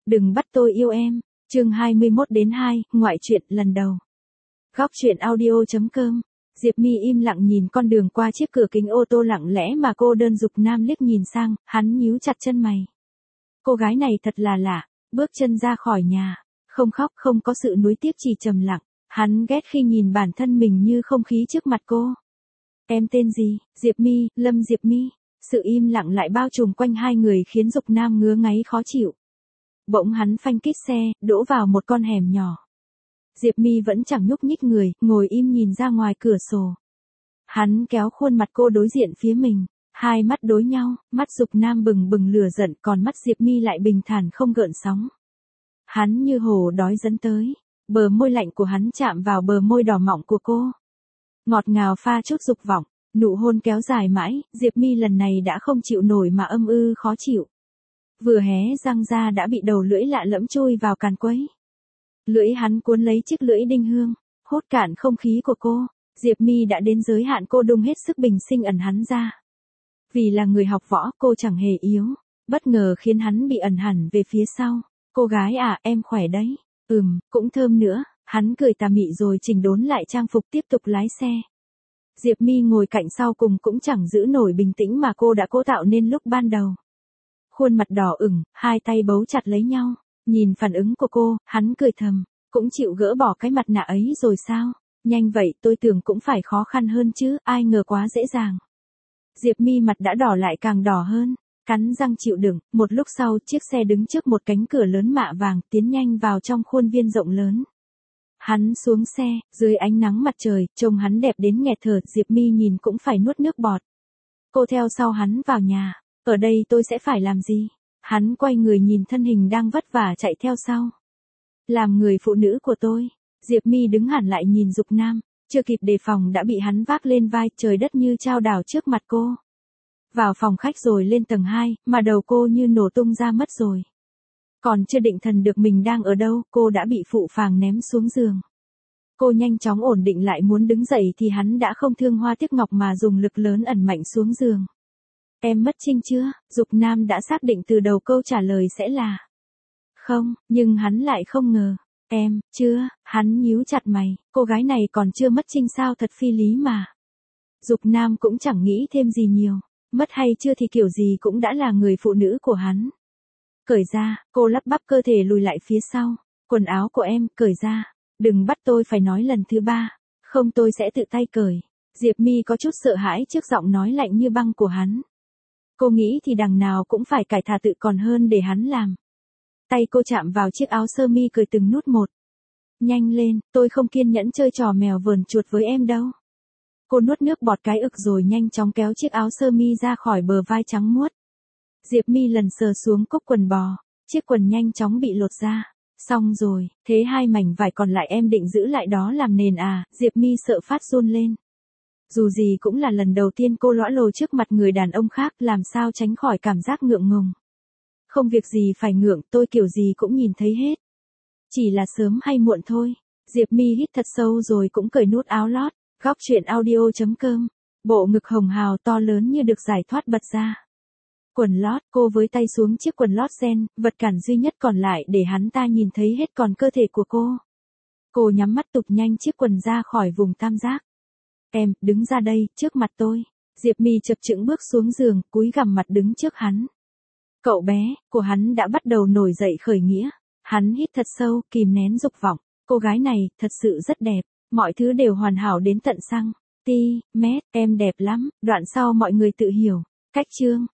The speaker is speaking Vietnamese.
Đừng bắt tôi yêu em. Chương 21-2, ngoại truyện lần đầu. Góc truyện audio.com. Diệp My im lặng nhìn con đường qua chiếc cửa kính ô tô lặng lẽ mà cô đơn Dục Nam liếc nhìn sang, hắn nhíu chặt chân mày. Cô gái này thật là lạ, bước chân ra khỏi nhà, không khóc không có sự nuối tiếc chỉ trầm lặng, hắn ghét khi nhìn bản thân mình như không khí trước mặt cô. Em tên gì? Diệp My, Lâm Diệp My. Sự im lặng lại bao trùm quanh hai người khiến Dục Nam ngứa ngáy khó chịu. Bỗng hắn phanh kít xe, đỗ vào một con hẻm nhỏ. Diệp My vẫn chẳng nhúc nhích người, ngồi im nhìn ra ngoài cửa sổ. Hắn kéo khuôn mặt cô đối diện phía mình, hai mắt đối nhau, mắt Dục Nam bừng bừng lửa giận, còn mắt Diệp My lại bình thản không gợn sóng. Hắn như hổ đói dẫn tới, bờ môi lạnh của hắn chạm vào bờ môi đỏ mọng của cô. Ngọt ngào pha chút dục vọng, nụ hôn kéo dài mãi, Diệp My lần này đã không chịu nổi mà âm ư khó chịu. Vừa hé răng ra đã bị đầu lưỡi lạ lẫm chui vào càn quấy. Lưỡi hắn cuốn lấy chiếc lưỡi đinh hương, hốt cạn không khí của cô. Diệp My đã đến giới hạn, cô đung hết sức bình sinh ẩn hắn ra. Vì là người học võ, cô chẳng hề yếu, bất ngờ khiến hắn bị ẩn hẳn về phía sau. Cô gái à, em khỏe đấy. Cũng thơm nữa. Hắn cười tà mị rồi chỉnh đốn lại trang phục tiếp tục lái xe. Diệp My ngồi cạnh sau cùng cũng chẳng giữ nổi bình tĩnh mà cô đã cố tạo nên lúc ban đầu. Khuôn mặt đỏ ửng, hai tay bấu chặt lấy nhau. Nhìn phản ứng của cô, hắn cười thầm. Cũng chịu gỡ bỏ cái mặt nạ ấy rồi sao? Nhanh vậy, tôi tưởng cũng phải khó khăn hơn chứ, ai ngờ quá dễ dàng. Diệp My mặt đã đỏ lại càng đỏ hơn, cắn răng chịu đựng. Một lúc sau, chiếc xe đứng trước một cánh cửa lớn mạ vàng, tiến nhanh vào trong khuôn viên rộng lớn. Hắn xuống xe, dưới ánh nắng mặt trời, trông hắn đẹp đến nghẹt thở, Diệp My nhìn cũng phải nuốt nước bọt. Cô theo sau hắn vào nhà. Ở đây tôi sẽ phải làm gì? Hắn quay người nhìn thân hình đang vất vả chạy theo sau. Làm người phụ nữ của tôi. Diệp My đứng hẳn lại nhìn Dục Nam, chưa kịp đề phòng đã bị hắn vác lên vai, trời đất như chao đảo trước mặt cô. Vào phòng khách rồi lên tầng 2, mà đầu cô như nổ tung ra mất rồi. Còn chưa định thần được mình đang ở đâu, cô đã bị phụ phàng ném xuống giường. Cô nhanh chóng ổn định lại muốn đứng dậy thì hắn đã không thương hoa tiếc ngọc mà dùng lực lớn ẩn mạnh xuống giường. Em mất trinh chưa? Dục Nam đã xác định từ đầu câu trả lời sẽ là không, nhưng hắn lại không ngờ. Em, chưa, hắn nhíu chặt mày, cô gái này còn chưa mất trinh sao, thật phi lý mà. Dục Nam cũng chẳng nghĩ thêm gì nhiều, mất hay chưa thì kiểu gì cũng đã là người phụ nữ của hắn. Cởi ra, cô lắp bắp cơ thể lùi lại phía sau. Quần áo của em, cởi ra. Đừng bắt tôi phải nói lần thứ 3. Không tôi sẽ tự tay cởi. Diệp My có chút sợ hãi trước giọng nói lạnh như băng của hắn. Cô nghĩ thì đằng nào cũng phải cải thà tự còn hơn để hắn làm. Tay cô chạm vào chiếc áo sơ mi cởi từng nút một. Nhanh lên, tôi không kiên nhẫn chơi trò mèo vờn chuột với em đâu. Cô nuốt nước bọt cái ực rồi nhanh chóng kéo chiếc áo sơ mi ra khỏi bờ vai trắng muốt. Diệp My lần sờ xuống cúc quần bò, chiếc quần nhanh chóng bị lột ra. Xong rồi, thế hai mảnh vải còn lại em định giữ lại đó làm nền à? Diệp My sợ phát run lên. Dù gì cũng là lần đầu tiên cô lõa lồ trước mặt người đàn ông khác, làm sao tránh khỏi cảm giác ngượng ngùng. Không việc gì phải ngượng, tôi kiểu gì cũng nhìn thấy hết. Chỉ là sớm hay muộn thôi. Diệp My hít thật sâu rồi cũng cởi nút áo lót. Góc truyện audio.com. Bộ ngực hồng hào to lớn như được giải thoát bật ra. Quần lót, cô với tay xuống chiếc quần lót ren, vật cản duy nhất còn lại để hắn ta nhìn thấy hết còn cơ thể của cô. Cô nhắm mắt tụt nhanh chiếc quần ra khỏi vùng tam giác. Em, đứng ra đây, trước mặt tôi. Diệp My chập chững bước xuống giường, cúi gằm mặt đứng trước hắn. Cậu bé, của hắn đã bắt đầu nổi dậy khởi nghĩa. Hắn hít thật sâu, kìm nén dục vọng. Cô gái này, thật sự rất đẹp. Mọi thứ đều hoàn hảo đến tận xăng. Ti, mét, em đẹp lắm. Đoạn sau mọi người tự hiểu. Cách chương.